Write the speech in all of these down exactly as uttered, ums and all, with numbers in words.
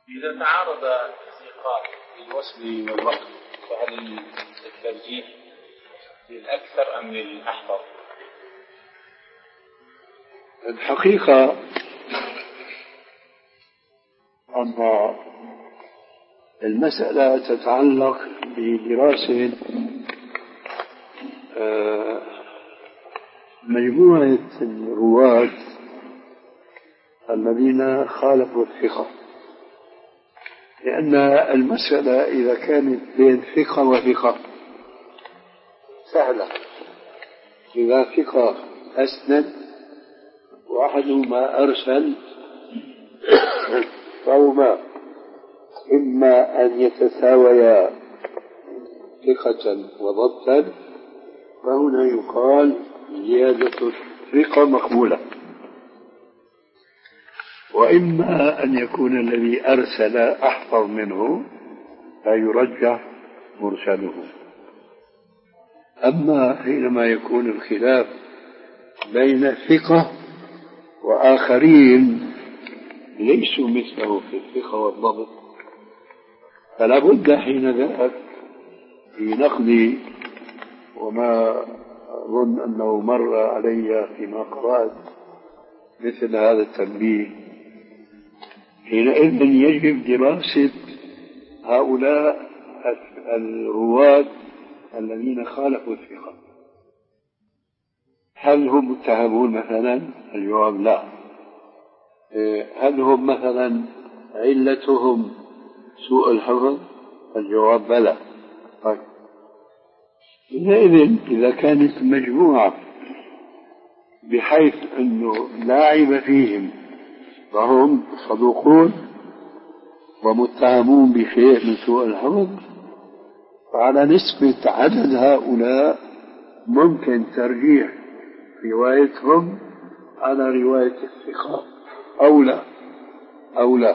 إذا تعارض الثقات للوصل والرفع فهل الترجيح للأكثر أم للأحفظ؟ الحقيقة أن المسألة تتعلق بدراسة مجموعة الرواة الذين خالفوا الثقة، لأن المسألة إذا كانت بين ثقة وثقة سهلة. إذا ثقة أسند وأحدهما أرسل فهما إما أن يتساويا ثقة وضبطا، فهنا يقال زيادة الثقة مقبولة، وإما أن يكون الذي أرسل أحفظ منه فيرجح مرسله. أما حينما يكون الخلاف بين الثقة وآخرين ليسوا مثله في الثقة والضبط، فلا بد حين ذاك في نقد، وما أظن أنه مر علي فيما قرأت مثل هذا التنبيه، حينئذ يجب دراسة هؤلاء الرواة الذين خالفوا الثقة. هل هم متهمون مثلا؟ الجواب لا. هل هم مثلا علتهم سوء الحفظ؟ الجواب بلى. طيب حينئذ إذا كانت مجموعة بحيث أنه لا عيب فيهم فهم صدوقون ومتهمون بشيء من سوء الحفظ، فعلى نسبة عدد هؤلاء ممكن ترجيح روايتهم على رواية الثقة أو لا أو لا.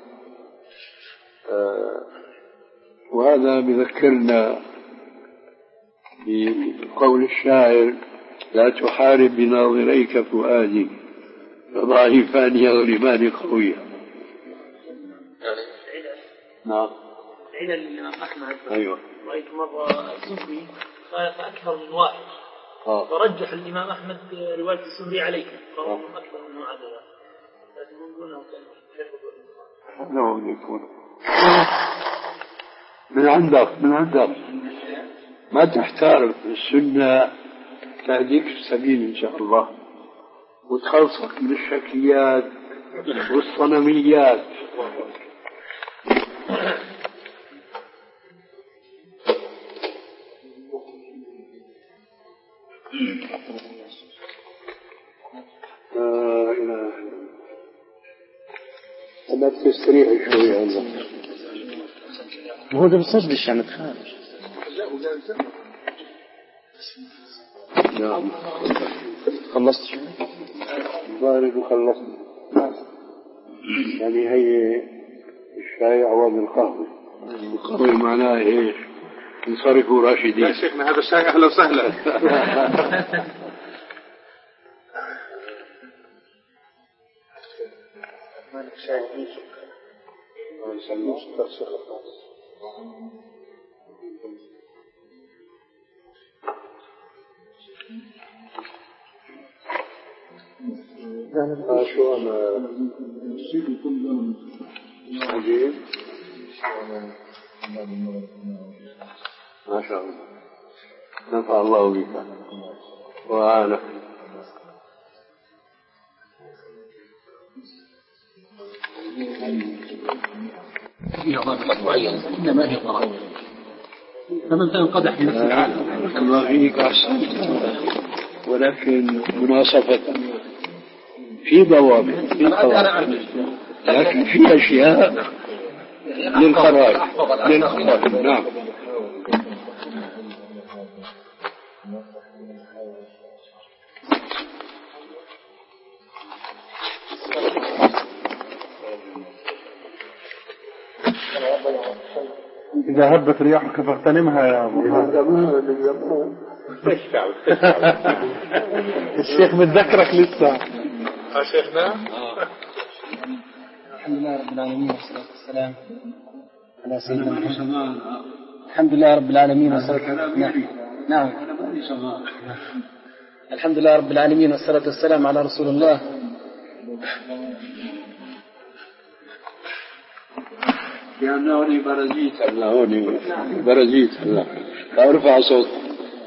آه وهذا بذكرنا بقول الشاعر: لا تحارب بناظريك فؤادي فضعيفان يغلبان قويا. نعم. عند الإمام أحمد أيوة. رأيت مرة السفري خالف أكثر من واحد، آه. فرجح الإمام أحمد رواية السفري عليك فهو أكثر من واحد، لكن من دونه كان لا يكون من عندك من عندك ما تحتار. السنة تهديك السبيل إن شاء الله وتخلصك من الشكليات والصنميات. لا إله أما تستريح شوية عندك. هو ده بصدش يعني تخارج. نعم. خلصت شو؟ ضارب وخلصت. يعني هي الشاي عوام القهوة. القهوة معناها إيش؟ انصرفوا راشدين. يا شيخنا هذا الشاي أهلا وسهلا. مالك شاي ما يسلموش ترسخ الناس. آه شو أنا عجيب ما شاء الله. نفع الله بك وعانك. فيها ضابط معين إنما هي ضرائب، فمن تنقدح في نفس العالم الله فيك أحسنت، ولكن مناصفة في ضوابط في قواعد، لكن في أشياء للقرائن للقرائن. نعم. إذا هبت رياحك فاغتنمها يا أبو. الشيخ متذكرك لسه. يا شيخنا الحمد لله رب العالمين والصلاة والسلام على سيدنا محمد. الحمد لله رب العالمين والصلاة نعم نعم الحمد لله رب العالمين والصلاة والسلام على رسول الله. لأنه برزيت الله برزيت الله ارفع صوت